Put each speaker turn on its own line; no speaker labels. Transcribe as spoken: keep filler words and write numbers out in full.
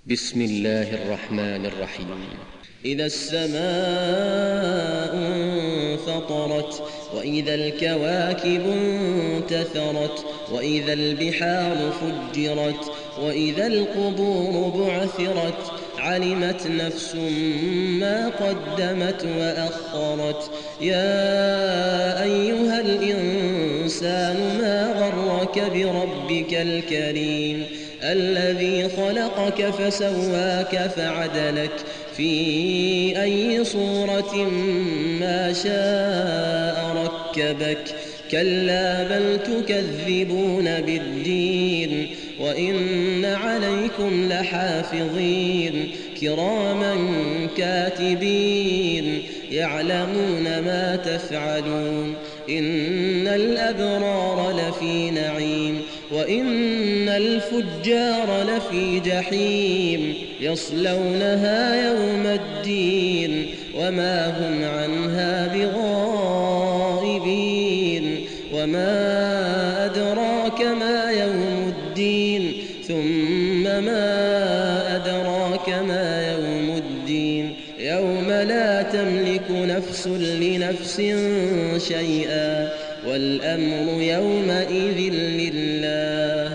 بسم الله الرحمن الرحيم.
إذا السماء انفطرت وإذا الكواكب انتثرت وإذا البحار فجرت وإذا القبور بعثرت علمت نفس ما قدمت وأخرت. يا أيها الإنسان ما غرك بربك الكريم الذي خلقك فسواك فعدلك في أي صورة ما شاء ركبك. كلا بل تكذبون بالدين وإن عليكم لحافظين كراما كاتبين يعلمون ما تفعلون. إن الأبرار لفي نعيم وإن الفجار لفي جحيم يصلونها يوم الدين وما هم عنها بغائبين. وما أدراك ما يوم الدين ثم ما أدراك ما يوم الدين يوم لا تملك نفس لنفس شيئا والأمر يومئذ لله.